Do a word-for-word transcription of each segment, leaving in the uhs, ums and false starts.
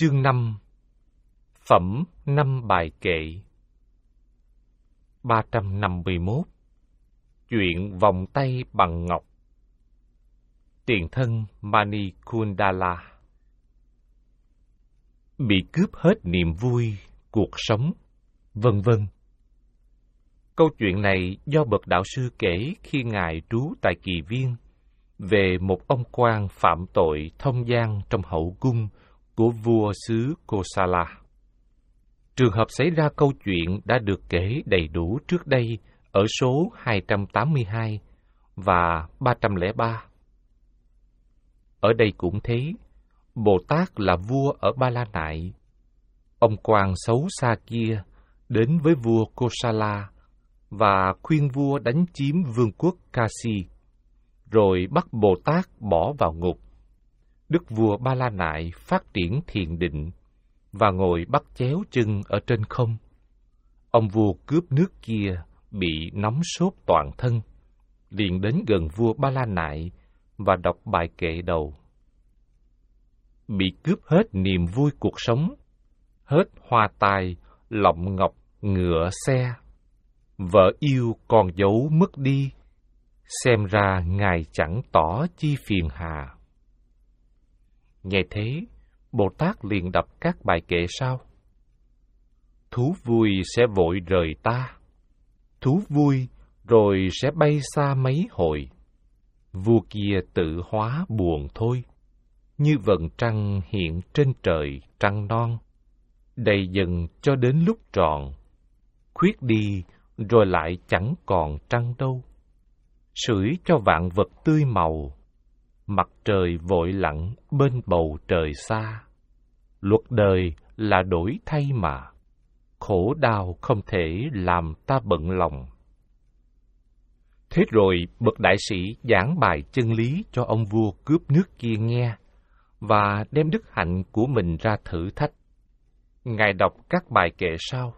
Chương năm. Phẩm năm bài kệ. ba trăm năm mươi mốt. Chuyện vòng tay bằng ngọc. Tiền thân Mani Kundala. Bị cướp hết niềm vui, cuộc sống, vân vân. Câu chuyện này do bậc đạo sư kể khi Ngài trú tại Kỳ Viên, về một ông quan phạm tội thông gian trong hậu cung của vua xứ Kosala. Trường hợp xảy ra câu chuyện đã được kể đầy đủ trước đây ở số hai trăm tám mươi hai và ba trăm lẻ ba. Ở đây cũng thế, Bồ Tát là vua ở Ba La Nại. Ông quan xấu xa kia đến với vua Kosala và khuyên vua đánh chiếm vương quốc Kasi, rồi bắt Bồ Tát bỏ vào ngục. Đức vua Ba La Nại phát triển thiền định và ngồi bắt chéo chân ở trên không. Ông vua cướp nước kia bị nóng sốt toàn thân, liền đến gần vua Ba La Nại và đọc bài kệ đầu. Bị cướp hết niềm vui cuộc sống, hết hoa tài, lọng ngọc, ngựa xe. Vợ yêu còn giấu mất đi, xem ra Ngài chẳng tỏ chi phiền hà. Nghe thế, Bồ Tát liền đọc các bài kệ sau. Thú vui sẽ vội rời ta, thú vui rồi sẽ bay xa mấy hồi. Vua kia tự hóa buồn thôi, như vầng trăng hiện trên trời trăng non, đầy dần cho đến lúc tròn, khuyết đi rồi lại chẳng còn trăng đâu. Sưởi cho vạn vật tươi màu, mặt trời vội lặn bên bầu trời xa. Luật đời là đổi thay mà, khổ đau không thể làm ta bận lòng. Thế rồi bậc đại sĩ giảng bài chân lý cho ông vua cướp nước kia nghe, và đem đức hạnh của mình ra thử thách. Ngài đọc các bài kệ sau.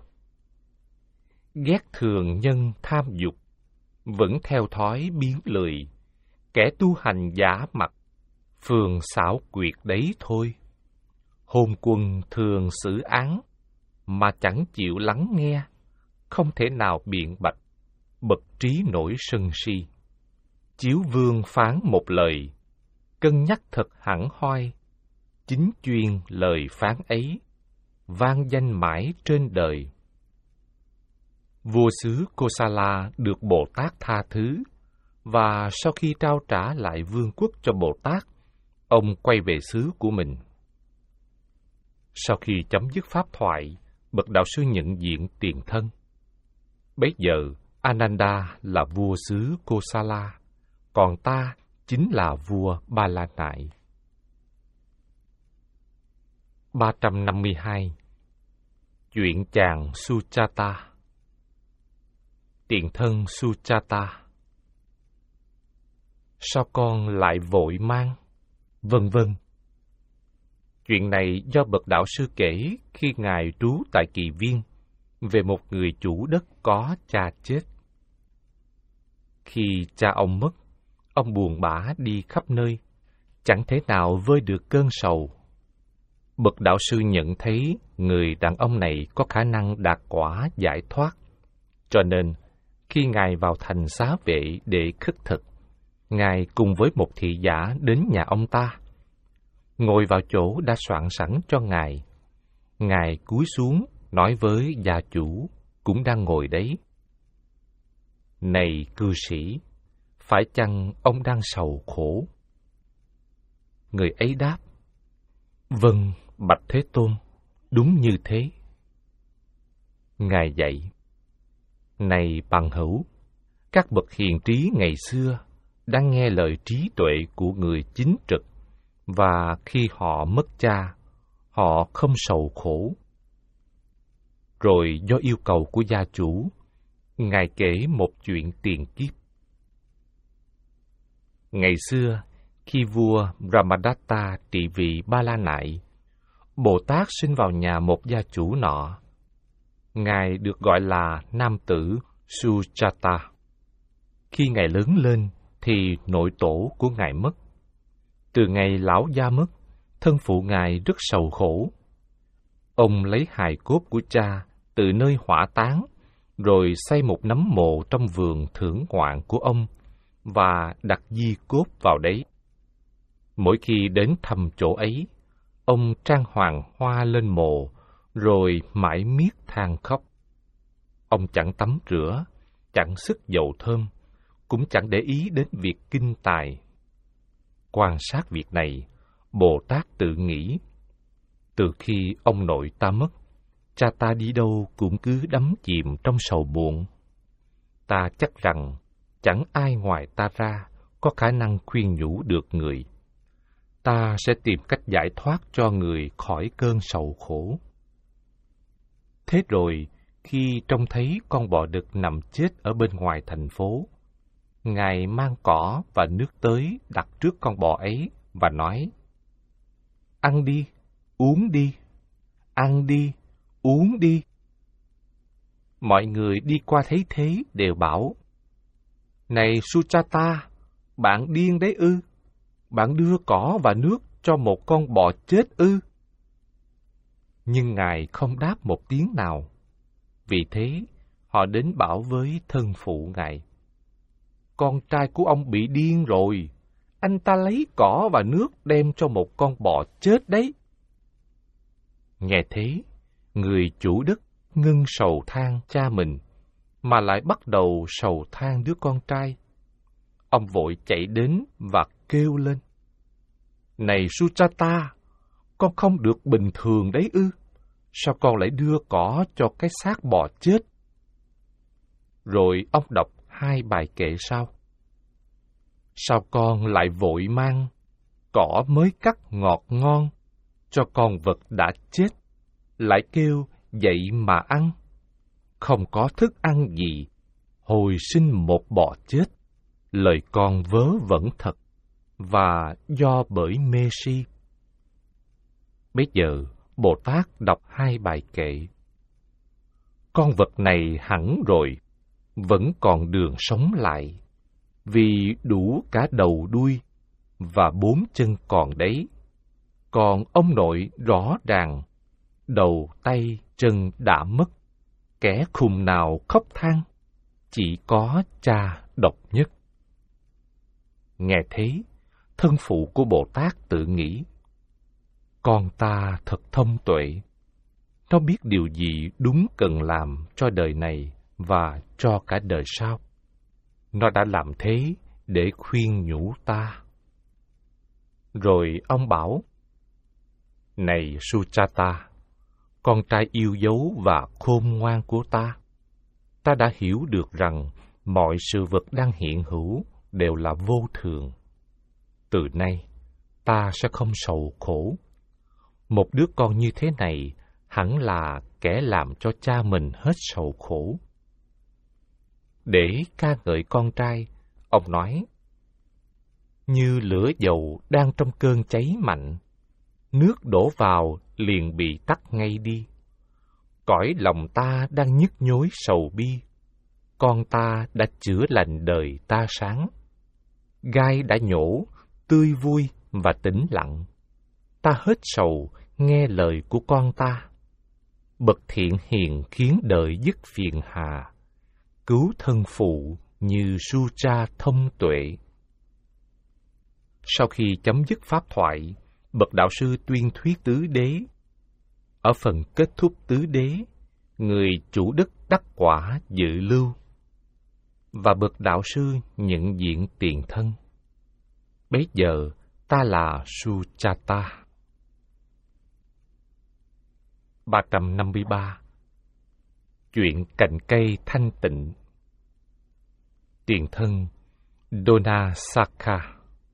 Ghét thường nhân tham dục, vẫn theo thói biến lười, kẻ tu hành giả mặt, phường xảo quyệt đấy thôi. Hôn quân thường xử án, mà chẳng chịu lắng nghe, không thể nào biện bạch, bậc trí nổi sân si. Chiếu vương phán một lời, cân nhắc thật hẳn hoi, chính chuyên lời phán ấy, vang danh mãi trên đời. Vua xứ Kosala được Bồ Tát tha thứ, và sau khi trao trả lại vương quốc cho Bồ Tát, ông quay về xứ của mình. Sau khi chấm dứt pháp thoại, bậc đạo sư nhận diện tiền thân. Bấy giờ, Ananda là vua xứ Kosala, còn ta chính là vua Ba La Nại. ba trăm năm mươi hai. Chuyện chàng Suchata. Tiền thân Suchata. Sao con lại vội mang? Vân vân. Chuyện này do bậc đạo sư kể khi Ngài trú tại Kỳ Viên, về một người chủ đất có cha chết. Khi cha ông mất, ông buồn bã đi khắp nơi, chẳng thể nào vơi được cơn sầu. Bậc đạo sư nhận thấy người đàn ông này có khả năng đạt quả giải thoát, cho nên khi Ngài vào thành xá vệ để khất thực, Ngài cùng với một thị giả đến nhà ông ta, ngồi vào chỗ đã soạn sẵn cho Ngài. Ngài cúi xuống nói với gia chủ cũng đang ngồi đấy. Này cư sĩ, phải chăng ông đang sầu khổ? Người ấy đáp, vâng, bạch Thế Tôn, đúng như thế. Ngài dạy, này bằng hữu, các bậc hiền trí ngày xưa đang nghe lời trí tuệ của người chính trực, và khi họ mất cha, họ không sầu khổ. Rồi do yêu cầu của gia chủ, Ngài kể một chuyện tiền kiếp. Ngày xưa, khi vua Brahmadatta trị vì Ba La Nại, Bồ Tát sinh vào nhà một gia chủ nọ. Ngài được gọi là nam tử Suchata. Khi Ngài lớn lên, thì nội tổ của Ngài mất. Từ ngày lão gia mất, thân phụ Ngài rất sầu khổ, Ông lấy hài cốt của cha từ nơi hỏa táng, rồi xây một nấm mộ trong vườn thưởng ngoạn của ông và đặt di cốt vào đấy. Mỗi khi đến thăm chỗ ấy, ông trang hoàng hoa lên mộ, rồi mãi miết than khóc. Ông chẳng tắm rửa, chẳng sức dầu thơm, cũng chẳng để ý đến việc kinh tài. Quan sát việc này, Bồ Tát tự nghĩ, từ khi ông nội ta mất, cha ta đi đâu cũng cứ đắm chìm trong sầu buồn. Ta chắc rằng chẳng ai ngoài ta ra có khả năng khuyên nhủ được người. Ta sẽ tìm cách giải thoát cho người khỏi cơn sầu khổ. Thế rồi, khi trông thấy con bò đực nằm chết ở bên ngoài thành phố, Ngài mang cỏ và nước tới đặt trước con bò ấy và nói: "Ăn đi, uống đi, ăn đi, uống đi." Mọi người đi qua thấy thế đều bảo: "Này Suchata, bạn điên đấy ư? Bạn đưa cỏ và nước cho một con bò chết ư?" Nhưng Ngài không đáp một tiếng nào. Vì thế, họ đến bảo với thân phụ Ngài: "Con trai của ông bị điên rồi. Anh ta lấy cỏ và nước đem cho một con bò chết đấy." Nghe thế, người chủ đất ngưng sầu than cha mình, mà lại bắt đầu sầu than đứa con trai. Ông vội chạy đến và kêu lên: "Này Suchata, con không được bình thường đấy ư? Sao con lại đưa cỏ cho cái xác bò chết?" Rồi ông đọc hai bài kệ sau: "Sao con lại vội mang cỏ mới cắt ngọt ngon cho con vật đã chết, lại kêu dậy mà ăn? Không có thức ăn gì, hồi sinh một bò chết, lời con vớ vẩn thật, và do bởi mê si." Bây giờ, Bồ Tát đọc hai bài kệ: "Con vật này hẳn rồi, vẫn còn đường sống lại, vì đủ cả đầu đuôi, và bốn chân còn đấy. Còn ông nội rõ ràng, đầu tay chân đã mất, kẻ khùng nào khóc than, chỉ có cha độc nhất." Nghe thế, thân phụ của Bồ Tát tự nghĩ: con ta thật thông tuệ. Nó biết điều gì đúng cần làm cho đời này và cho cả đời sau. Nó đã làm thế để khuyên nhủ ta. Rồi ông bảo: "Này Suchata, con trai yêu dấu và khôn ngoan của ta, ta đã hiểu được rằng mọi sự vật đang hiện hữu đều là vô thường. Từ nay, ta sẽ không sầu khổ. Một đứa con như thế này hẳn là kẻ làm cho cha mình hết sầu khổ." Để ca ngợi con trai, ông nói: "Như lửa dầu đang trong cơn cháy mạnh, nước đổ vào liền bị tắt ngay đi. Cõi lòng ta đang nhức nhối sầu bi, con ta đã chữa lành đời ta sáng. Gai đã nhổ, tươi vui và tĩnh lặng. Ta hết sầu nghe lời của con ta. Bậc thiện hiền khiến đời dứt phiền hà, cứu thân phụ như Sucha thông tuệ." Sau khi chấm dứt pháp thoại, bậc đạo sư tuyên thuyết tứ đế. Ở phần kết thúc tứ đế, người chủ đất đắc quả dự lưu, và bậc đạo sư nhận diện tiền thân. Bấy giờ ta là Suchata. ba trăm năm mươi ba. Chuyện cành cây thanh tịnh. Tiền thân Donasaka.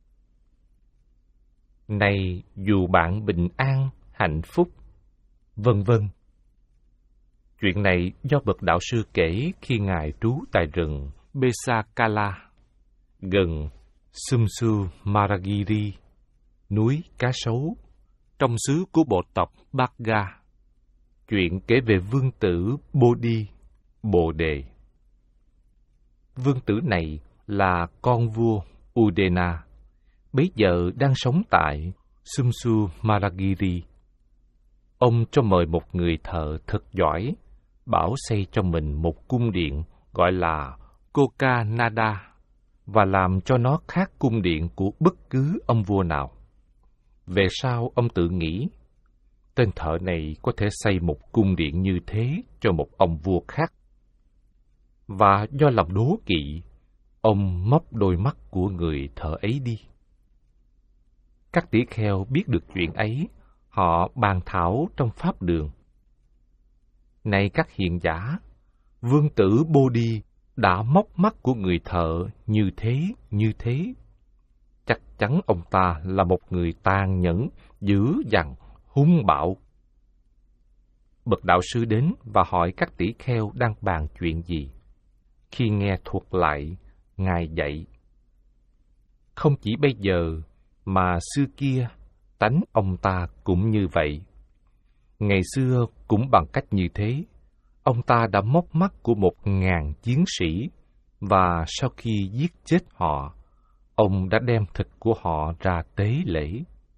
Này dù bạn bình an, hạnh phúc, vân vân. Chuyện này do bậc đạo sư kể khi ngài trú tại rừng Besakala, gần Sumsu Maragiri, núi Cá Sấu, trong xứ của bộ tộc Bhaga. Chuyện kể về vương tử Bodhi, Bồ Đề. Vương tử này là con vua Udena, bấy giờ đang sống tại Sumsu Maragiri. ông cho mời một người thợ thật giỏi, bảo xây cho mình một cung điện gọi là Kokanada, và làm cho nó khác cung điện của bất cứ ông vua nào. Về sau, ông tự nghĩ, tên thợ này có thể xây một cung điện như thế cho một ông vua khác. Và do lòng đố kỵ, ông móc đôi mắt của người thợ ấy đi. Các tỷ kheo biết được chuyện ấy, họ bàn thảo trong pháp đường. Này các hiền giả, vương tử Bồ-đi đã móc mắt của người thợ như thế, như thế. Chắc chắn ông ta là một người tàn nhẫn, dữ dằn, hung bạo. Bậc đạo sư đến và hỏi các tỷ kheo đang bàn chuyện gì. Khi nghe thuật lại, Ngài dạy: không chỉ bây giờ, mà xưa kia, tánh ông ta cũng như vậy. Ngày xưa cũng bằng cách như thế, ông ta đã móc mắt của một ngàn chiến sĩ, và sau khi giết chết họ, ông đã đem thịt của họ ra tế lễ.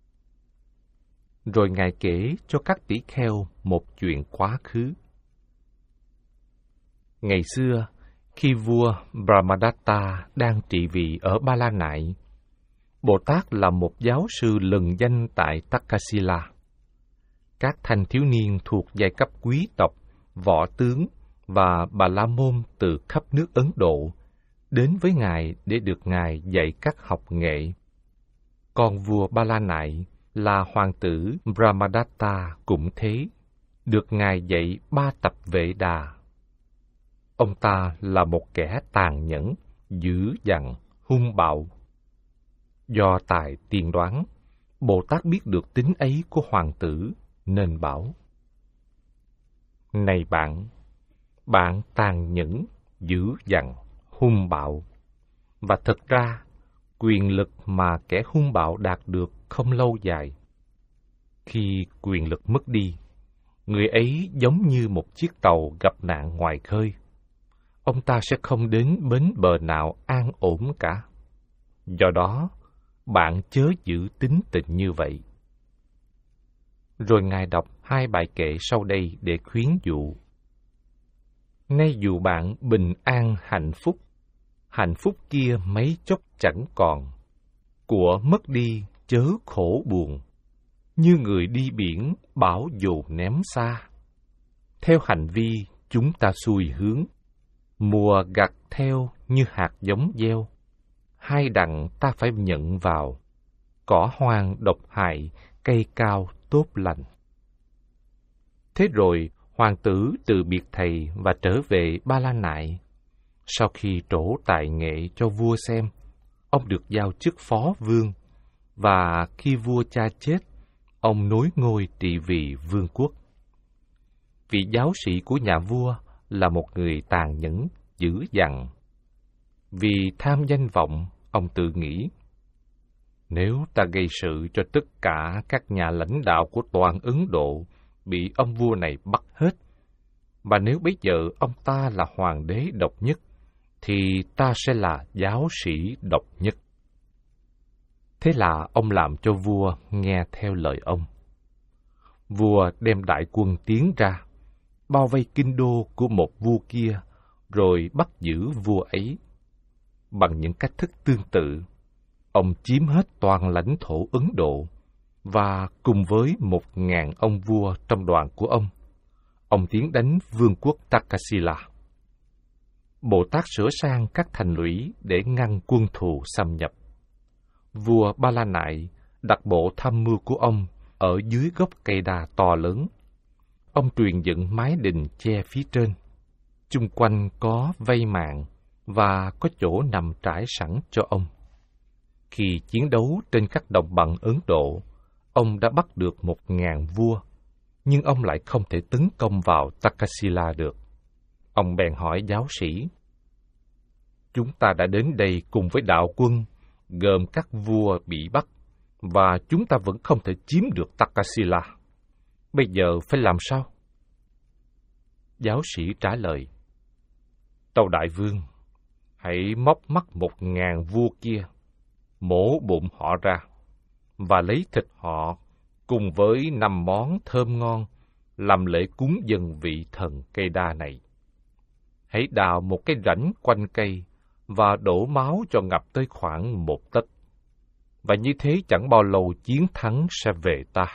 Rồi Ngài kể cho các tỷ kheo một chuyện quá khứ. Ngày xưa, khi vua Brahmadatta đang trị vì ở Ba La Nại, Bồ Tát là một giáo sư lừng danh tại Takasila. Các thanh thiếu niên thuộc giai cấp quý tộc, võ tướng và Bà La Môn từ khắp nước Ấn Độ đến với Ngài để được Ngài dạy các học nghệ. Còn vua Ba La Nại là hoàng tử Brahmadatta cũng thế, được Ngài dạy ba tập Vệ Đà. Ông ta là một kẻ tàn nhẫn, dữ dằn, hung bạo. Do tài tiên đoán, Bồ Tát biết được tính ấy của hoàng tử, nên bảo: này bạn, bạn tàn nhẫn, dữ dằn, hung bạo. Và thật ra, quyền lực mà kẻ hung bạo đạt được không lâu dài. Khi quyền lực mất đi, người ấy giống như một chiếc tàu gặp nạn ngoài khơi. Ông ta sẽ không đến bến bờ nào an ổn cả. Do đó, bạn chớ giữ tính tình như vậy. Rồi Ngài đọc hai bài kệ sau đây để khuyến dụ. Nay dù bạn bình an hạnh phúc, hạnh phúc kia mấy chốc chẳng còn. Của mất đi chớ khổ buồn, như người đi biển bão dù ném xa. Theo hành vi chúng ta xuôi hướng, mùa gặt theo như hạt giống gieo. Hai đặng ta phải nhận vào, cỏ hoang độc hại, cây cao tốt lành. Thế rồi, hoàng tử từ biệt thầy và trở về Ba La Nại. Sau khi trổ tài nghệ cho vua xem, ông được giao chức phó vương, và khi vua cha chết, ông nối ngôi trị vì vương quốc. Vị giáo sĩ của nhà vua là một người tàn nhẫn, dữ dằn. Vì tham danh vọng, ông tự nghĩ, nếu ta gây sự cho tất cả các nhà lãnh đạo của toàn Ấn Độ bị ông vua này bắt hết, và nếu bây giờ ông ta là hoàng đế độc nhất, thì ta sẽ là giáo sĩ độc nhất. Thế là ông làm cho vua nghe theo lời ông. Vua đem đại quân tiến ra, bao vây kinh đô của một vua kia, rồi bắt giữ vua ấy. Bằng những cách thức tương tự, ông chiếm hết toàn lãnh thổ Ấn Độ, và cùng với một ngàn ông vua trong đoàn của ông, ông tiến đánh vương quốc Takasila. Bồ Tát sửa sang các thành lũy để ngăn quân thù xâm nhập. Vua Ba La Nại đặt bộ tham mưu của ông ở dưới gốc cây đa to lớn. Ông truyền dựng mái đình che phía trên. Chung quanh có vây màn và có chỗ nằm trải sẵn cho ông. Khi chiến đấu trên các đồng bằng Ấn Độ, ông đã bắt được một ngàn vua, nhưng ông lại không thể tấn công vào Takasila được. Ông bèn hỏi giáo sĩ, chúng ta đã đến đây cùng với đạo quân, gồm các vua bị bắt, và chúng ta vẫn không thể chiếm được Takasila. Bây giờ phải làm sao? Giáo sĩ trả lời, tâu đại vương, hãy móc mắt một ngàn vua kia, mổ bụng họ ra, và lấy thịt họ cùng với năm món thơm ngon làm lễ cúng dâng vị thần cây đa này. Hãy đào một cái rãnh quanh cây và đổ máu cho ngập tới khoảng một tấc. Và như thế chẳng bao lâu chiến thắng sẽ về ta.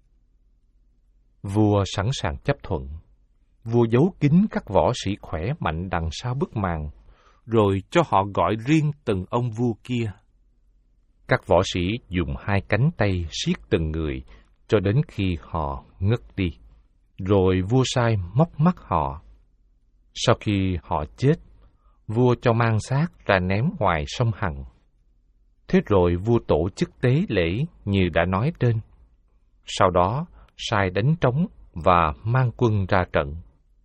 Vua sẵn sàng chấp thuận. Vua giấu kín các võ sĩ khỏe mạnh đằng sau bức màn, rồi cho họ gọi riêng từng ông vua kia. Các võ sĩ dùng hai cánh tay siết từng người cho đến khi họ ngất đi. Rồi vua sai móc mắt họ. Sau khi họ chết, vua cho mang xác ra ném ngoài sông Hằng. Thế rồi vua tổ chức tế lễ như đã nói trên. Sau đó, sai đánh trống và mang quân ra trận.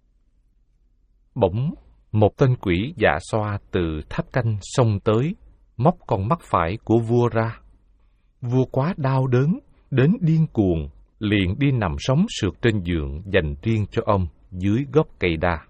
Bỗng, một tên quỷ dạ xoa từ tháp canh xông tới, móc con mắt phải của vua ra. Vua quá đau đớn, đến điên cuồng, liền đi nằm sống sượt trên giường dành riêng cho ông dưới gốc cây đa.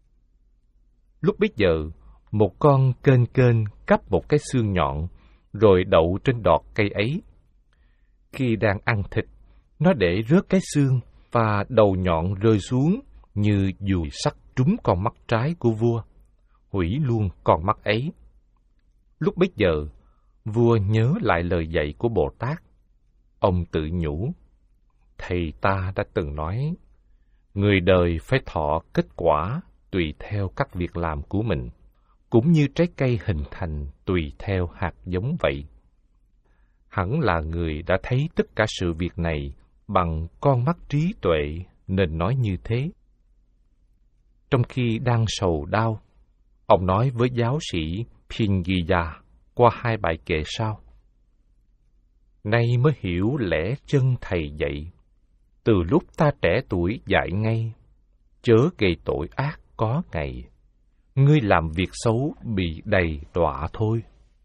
Lúc bấy giờ, một con kên kên cắp một cái xương nhọn, rồi đậu trên đọt cây ấy. Khi đang ăn thịt, nó để rớt cái xương và đầu nhọn rơi xuống như dùi sắt trúng con mắt trái của vua, hủy luôn con mắt ấy. Lúc bấy giờ, vua nhớ lại lời dạy của Bồ Tát. Ông tự nhủ, thầy ta đã từng nói, người đời phải thọ kết quả tùy theo các việc làm của mình, cũng như trái cây hình thành tùy theo hạt giống vậy. Hẳn là người đã thấy tất cả sự việc này bằng con mắt trí tuệ nên nói như thế. Trong khi đang sầu đau, ông nói với giáo sĩ Pingiya qua hai bài kệ sau. Nay mới hiểu lẽ chân thầy dạy, từ lúc ta trẻ tuổi dạy ngay, chớ gây tội ác có ngày, ngươi làm việc xấu bị đầy đọa thôi.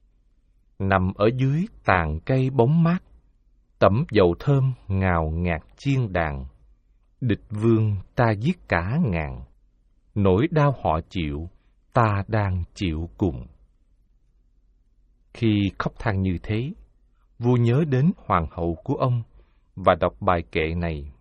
Nằm ở dưới tàn cây bóng mát, tẩm dầu thơm ngào ngạt chiên đàn, địch vương ta giết cả ngàn, nỗi đau họ chịu, ta đang chịu cùng. Khi khóc than như thế, vua nhớ đến hoàng hậu của ông và đọc bài kệ này.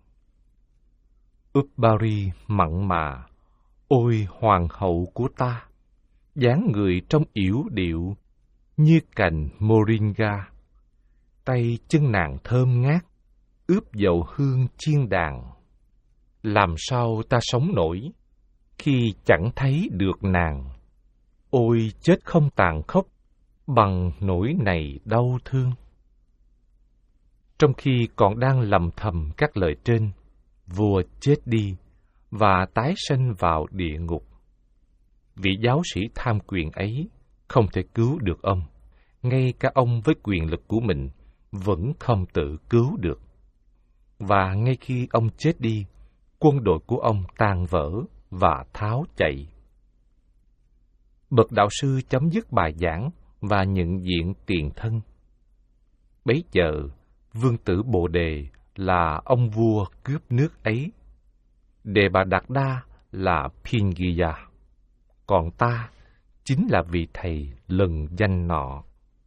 Uppari mặn mà, ôi hoàng hậu của ta, dáng người trông yểu điệu như cành moringa, tay chân nàng thơm ngát, ướp dầu hương chiên đàn. Làm sao ta sống nổi khi chẳng thấy được nàng? Ôi chết không tàn khốc bằng nỗi này đau thương. Trong khi còn đang lầm thầm các lời trên, vua chết đi và tái sanh vào địa ngục. Vị giáo sĩ tham quyền ấy không thể cứu được ông, ngay cả ông với quyền lực của mình vẫn không tự cứu được. Và ngay khi ông chết đi, quân đội của ông tan vỡ và tháo chạy. Bậc đạo sư chấm dứt bài giảng và nhận diện tiền thân. Bấy giờ, vương tử Bồ Đề là ông vua cướp nước ấy, Đề Bà Đạt Đa là Pingiya, còn ta chính là vị thầy lừng danh nọ.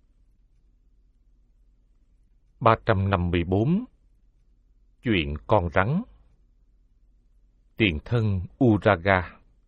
ba trăm năm mươi bốn. Chuyện con rắn. Tiền thân Uraga.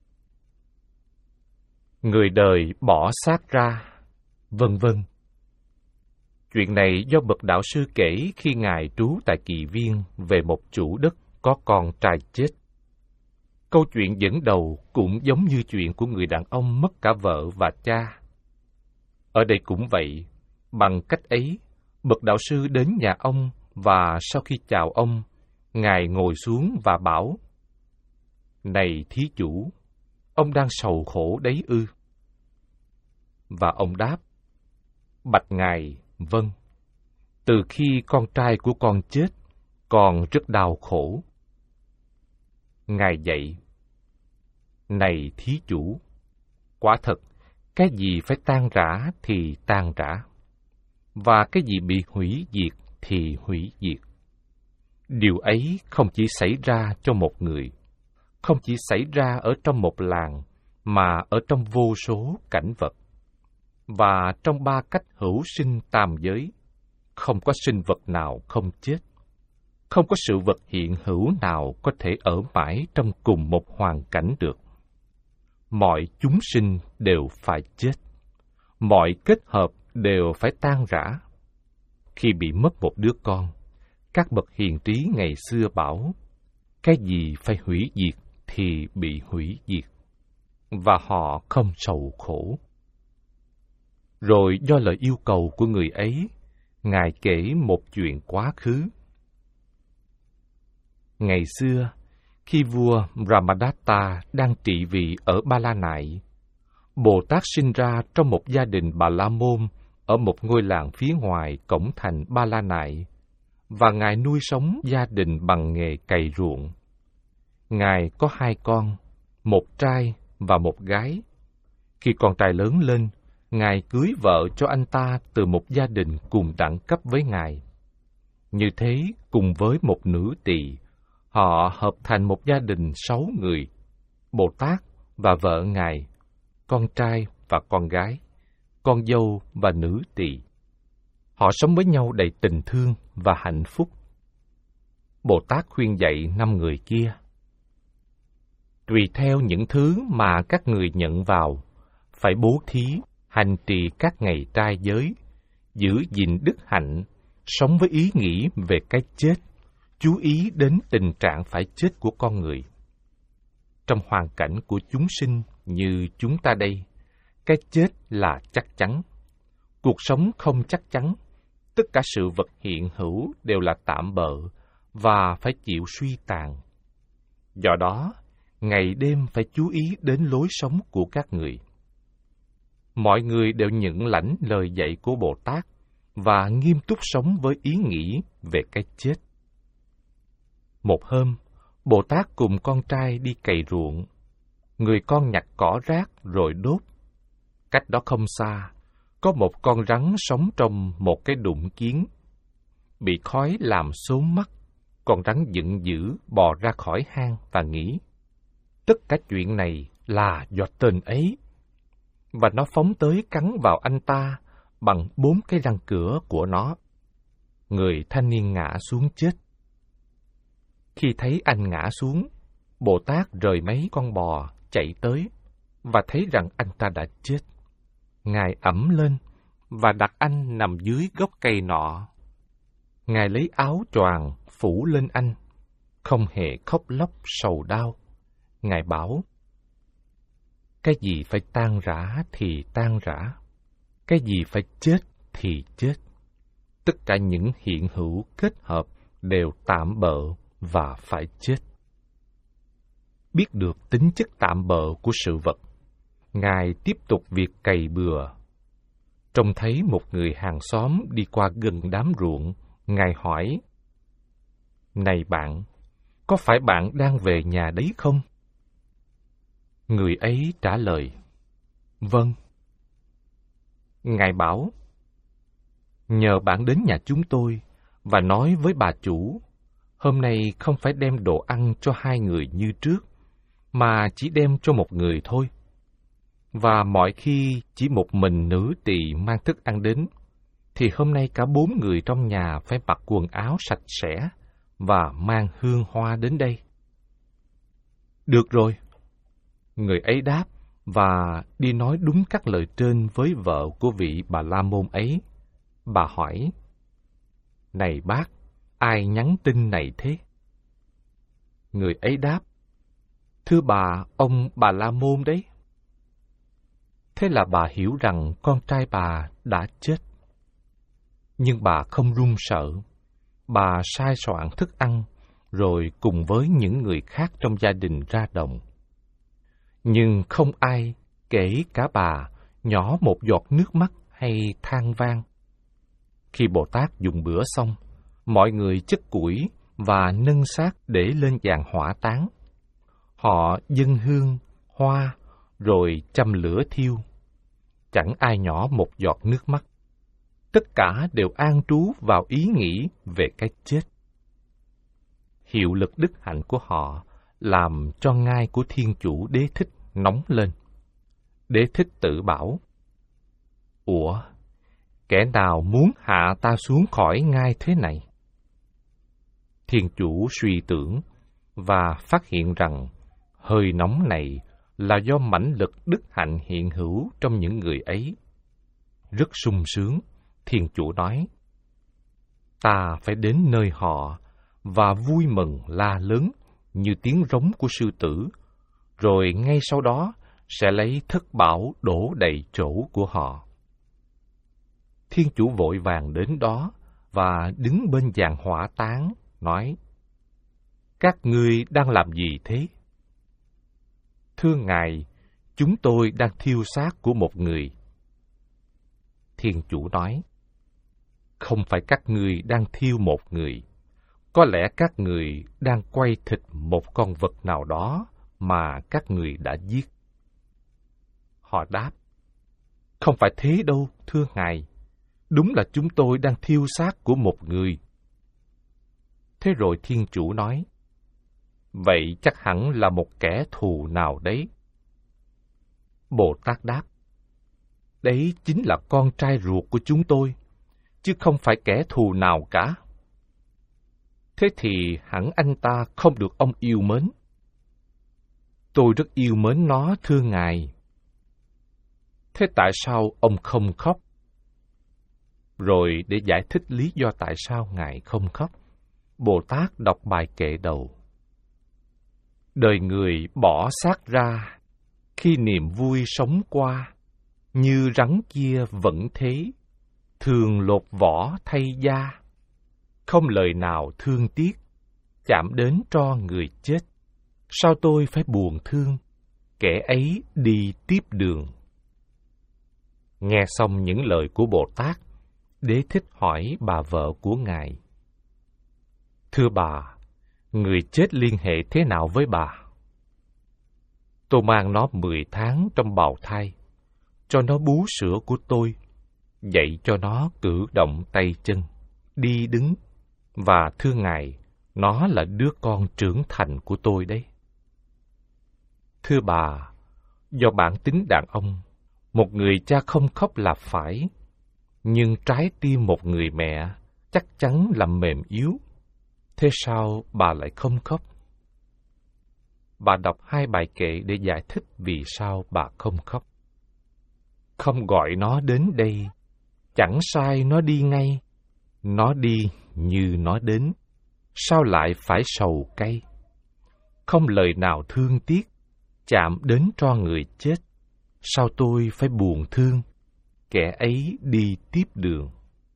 Người đời bỏ xác ra, vân vân. Chuyện này do bậc đạo sư kể khi ngài trú tại Kỳ Viên về một chủ đất có con trai chết. Câu chuyện dẫn đầu cũng giống như chuyện của người đàn ông mất cả vợ và cha. Ở đây cũng vậy, bằng cách ấy, bậc đạo sư đến nhà ông và sau khi chào ông, ngài ngồi xuống và bảo: Này thí chủ, ông đang sầu khổ đấy ư? Và ông đáp: Bạch ngài, vâng. Từ khi con trai của con chết, con rất đau khổ. Ngài dạy: Này thí chủ, quả thật, cái gì phải tan rã thì tan rã, và cái gì bị hủy diệt thì hủy diệt. Điều ấy không chỉ xảy ra cho một người, không chỉ xảy ra ở trong một làng, mà ở trong vô số cảnh vật. Và trong ba cách hữu sinh tam giới, không có sinh vật nào không chết. Không có sự vật hiện hữu nào có thể ở mãi trong cùng một hoàn cảnh được. Mọi chúng sinh đều phải chết. Mọi kết hợp đều phải tan rã. Khi bị mất một đứa con, các bậc hiền trí ngày xưa bảo, cái gì phải hủy diệt thì bị hủy diệt, và họ không sầu khổ. Rồi do lời yêu cầu của người ấy, Ngài kể một chuyện quá khứ. Ngày xưa, khi vua Brahmadatta đang trị vì ở Ba La Nại, Bồ Tát sinh ra trong một gia đình Bà La Môn ở một ngôi làng phía ngoài cổng thành Ba La Nại, và Ngài nuôi sống gia đình bằng nghề cày ruộng. Ngài có hai con, một trai và một gái. Khi con trai lớn lên, Ngài cưới vợ cho anh ta từ một gia đình cùng đẳng cấp với Ngài. Như thế, cùng với một nữ tỳ, họ hợp thành một gia đình sáu người, Bồ Tát và vợ Ngài, con trai và con gái, con dâu và nữ tỳ. Họ sống với nhau đầy tình thương và hạnh phúc. Bồ Tát khuyên dạy năm người kia: tùy theo những thứ mà các người nhận vào, phải bố thí, hành trì các ngày trai giới, giữ gìn đức hạnh, sống với ý nghĩ về cái chết, chú ý đến tình trạng phải chết của con người. Trong hoàn cảnh của chúng sinh như chúng ta đây, cái chết là chắc chắn. Cuộc sống không chắc chắn, tất cả sự vật hiện hữu đều là tạm bợ và phải chịu suy tàn. Do đó, ngày đêm phải chú ý đến lối sống của các người. Mọi người đều nhận lãnh lời dạy của Bồ Tát và nghiêm túc sống với ý nghĩ về cái chết. Một hôm, Bồ Tát cùng con trai đi cày ruộng. Người con nhặt cỏ rác rồi đốt. Cách đó không xa, có một con rắn sống trong một cái đụng kiến. Bị khói làm xốn mắt, con rắn giận dữ bò ra khỏi hang và nghĩ: tất cả chuyện này là do tên ấy. Và nó phóng tới cắn vào anh ta bằng bốn cái răng cửa của nó. Người thanh niên ngã xuống chết. Khi thấy anh ngã xuống, Bồ Tát rời mấy con bò chạy tới và thấy rằng anh ta đã chết. Ngài ẵm lên và đặt anh nằm dưới gốc cây nọ. Ngài lấy áo choàng phủ lên anh, không hề khóc lóc sầu đau. Ngài bảo: cái gì phải tan rã thì tan rã, cái gì phải chết thì chết. Tất cả những hiện hữu kết hợp đều tạm bợ và phải chết. Biết được tính chất tạm bợ của sự vật, Ngài tiếp tục việc cày bừa. Trông thấy một người hàng xóm đi qua gần đám ruộng, Ngài hỏi: này bạn, có phải bạn đang về nhà đấy không? Người ấy trả lời: vâng. Ngài bảo: nhờ bạn đến nhà chúng tôi và nói với bà chủ, hôm nay không phải đem đồ ăn cho hai người như trước, mà chỉ đem cho một người thôi. Và mọi khi chỉ một mình nữ tỳ mang thức ăn đến, thì hôm nay cả bốn người trong nhà phải mặc quần áo sạch sẽ và mang hương hoa đến đây. Được rồi. Người ấy đáp và đi nói đúng các lời trên với vợ của vị Bà La Môn ấy. Bà hỏi: này bác, ai nhắn tin này thế? Người ấy đáp: thưa bà, ông Bà La Môn đấy. Thế là bà hiểu rằng con trai bà đã chết. Nhưng bà không run sợ. Bà sai soạn thức ăn, rồi cùng với những người khác trong gia đình ra đồng. Nhưng không ai, kể cả bà, nhỏ một giọt nước mắt hay than vang. Khi Bồ Tát dùng bữa xong, mọi người chất củi và nâng xác để lên giàn hỏa táng. Họ dâng hương, hoa, rồi châm lửa thiêu. Chẳng ai nhỏ một giọt nước mắt. Tất cả đều an trú vào ý nghĩ về cái chết. Hiệu lực đức hạnh của họ làm cho ngai của Thiên Chủ Đế Thích nóng lên. Đế Thích tự bảo: ủa, kẻ nào muốn hạ ta xuống khỏi ngai thế này? Thiên chủ suy tưởng và phát hiện rằng hơi nóng này là do mãnh lực đức hạnh hiện hữu trong những người ấy. Rất sung sướng, Thiên chủ nói, ta phải đến nơi họ và vui mừng la lớn như tiếng rống của sư tử, rồi ngay sau đó sẽ lấy thất bảo đổ đầy chỗ của họ. Thiên chủ vội vàng đến đó và đứng bên giàn hỏa táng, nói, các ngươi đang làm gì thế? Thưa Ngài, chúng tôi đang thiêu xác của một người. Thiên chủ nói, không phải các ngươi đang thiêu một người, có lẽ các người đang quay thịt một con vật nào đó mà các người đã giết. Họ đáp, không phải thế đâu, thưa Ngài, đúng là chúng tôi đang thiêu xác của một người. Thế rồi Thiên chủ nói, vậy chắc hẳn là một kẻ thù nào đấy. Bồ Tát đáp, đấy chính là con trai ruột của chúng tôi, chứ không phải kẻ thù nào cả. Thế thì hẳn anh ta không được ông yêu mến. Tôi rất yêu mến nó, thưa Ngài. Thế tại sao ông không khóc? Rồi để giải thích lý do tại sao Ngài không khóc, Bồ Tát đọc bài kệ đầu. Đời người bỏ xác ra, khi niềm vui sống qua, như rắn kia vẫn thế, thường lột vỏ thay da. Không lời nào thương tiếc, chạm đến tro người chết. Sao tôi phải buồn thương, kẻ ấy đi tiếp đường. Nghe xong những lời của Bồ Tát, Đế Thích hỏi bà vợ của Ngài, thưa bà, người chết liên hệ thế nào với bà? Tôi mang nó mười tháng trong bào thai, cho nó bú sữa của tôi, dạy cho nó cử động tay chân, đi đứng, và thưa Ngài, nó là đứa con trưởng thành của tôi đấy. Thưa bà, do bản tính đàn ông, một người cha không khóc là phải, nhưng trái tim một người mẹ chắc chắn là mềm yếu. Thế sao bà lại không khóc? Bà đọc hai bài kệ để giải thích vì sao bà không khóc. Không gọi nó đến đây, chẳng sai nó đi ngay. Nó đi như nó đến, sao lại phải sầu cay? Không lời nào thương tiếc, chạm đến tro người chết. Sao tôi phải buồn thương, kẻ ấy đi tiếp đường.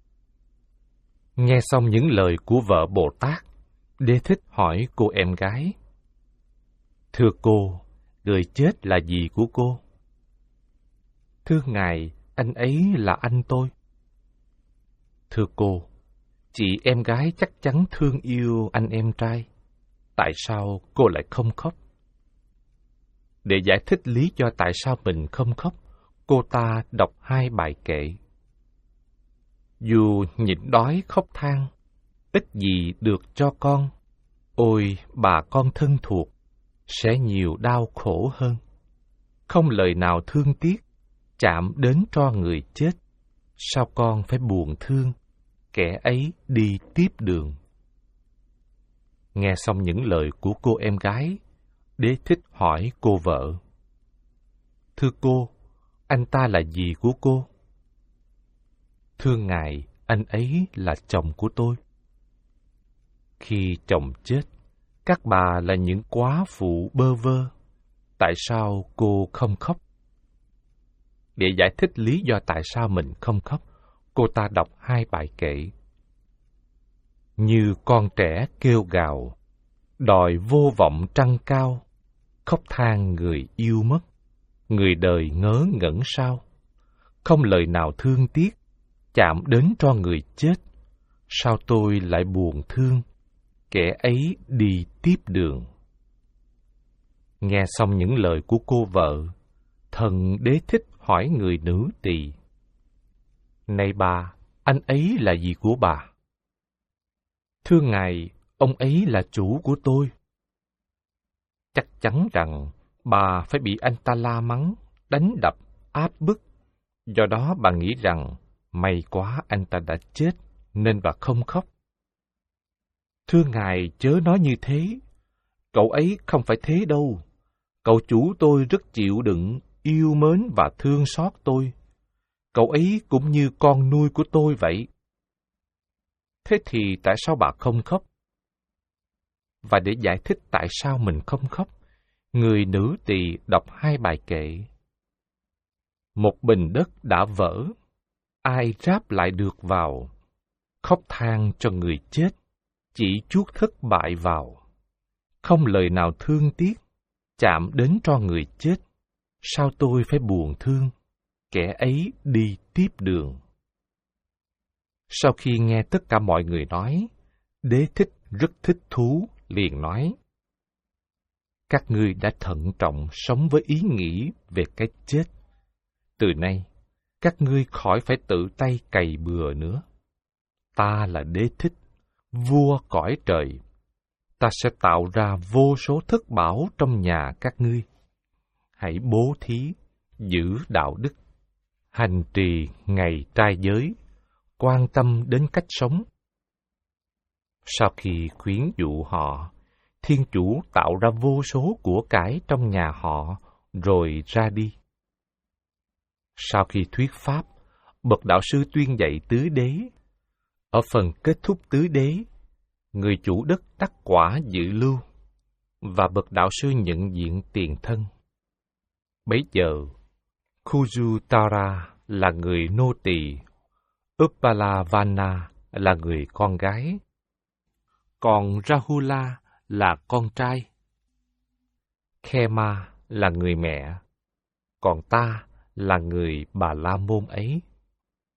Nghe xong những lời của vợ Bồ Tát, Đế Thích hỏi cô em gái, thưa cô, người chết là gì của cô? Thưa Ngài, anh ấy là anh tôi. Thưa cô, chị em gái chắc chắn thương yêu anh em trai. Tại sao cô lại không khóc? Để giải thích lý do tại sao mình không khóc, cô ta đọc hai bài kệ. Dù nhịn đói khóc than, ít gì được cho con. Ôi, bà con thân thuộc, sẽ nhiều đau khổ hơn. Không lời nào thương tiếc, chạm đến tro người chết. Sao con phải buồn thương, kẻ ấy đi tiếp đường. Nghe xong những lời của cô em gái, Đế Thích hỏi cô vợ, thưa cô, anh ta là gì của cô? Thưa Ngài, anh ấy là chồng của tôi. Khi chồng chết, các bà là những góa phụ bơ vơ. Tại sao cô không khóc? Để giải thích lý do tại sao mình không khóc, cô ta đọc hai bài kệ. Như con trẻ kêu gào, đòi vô vọng trăng cao, khóc than người yêu mất, người đời ngớ ngẩn sao? Không lời nào thương tiếc, chạm đến tro người chết. Sao tôi lại buồn thương, kẻ ấy đi tiếp đường. Nghe xong những lời của cô vợ, thần Đế Thích hỏi người nữ tỳ, này bà, anh ấy là gì của bà? Thưa Ngài, ông ấy là chủ của tôi. Chắc chắn rằng bà phải bị anh ta la mắng, đánh đập, áp bức. Do đó bà nghĩ rằng may quá anh ta đã chết, nên bà không khóc. Thưa ngài chớ nói như thế, cậu ấy không phải thế đâu. Cậu chủ tôi rất chịu đựng, yêu mến và thương xót tôi. Cậu ấy cũng như con nuôi của tôi vậy. Thế thì tại sao bà không khóc? Và để giải thích tại sao mình không khóc, người nữ tỳ đọc hai bài kệ. Một bình đất đã vỡ, ai ráp lại được vào? Khóc than cho người chết, chỉ chuốc thất bại vào. Không lời nào thương tiếc, chạm đến cho người chết. Sao tôi phải buồn thương, kẻ ấy đi tiếp đường. Sau khi nghe tất cả mọi người nói, Đế Thích rất thích thú, liền nói: Các ngươi đã thận trọng sống với ý nghĩ về cái chết. Từ nay, các ngươi khỏi phải tự tay cày bừa nữa. Ta là Đế Thích, vua cõi trời. Ta sẽ tạo ra vô số thất bảo trong nhà các ngươi. Hãy bố thí, giữ đạo đức, hành trì ngày trai giới, quan tâm đến cách sống. Sau khi khuyến dụ họ, Thiên Chủ tạo ra vô số của cải trong nhà họ, rồi ra đi. Sau khi thuyết pháp, bậc đạo sư tuyên dạy tứ đế. Ở phần kết thúc tứ đế, người chủ đất đắc quả dự lưu, và bậc đạo sư nhận diện tiền thân. Bấy giờ, Khujutara là người nô tỳ, Uppalavana là người con gái, còn Rahula là con trai, Khema là người mẹ, còn ta là người Bà La Môn ấy.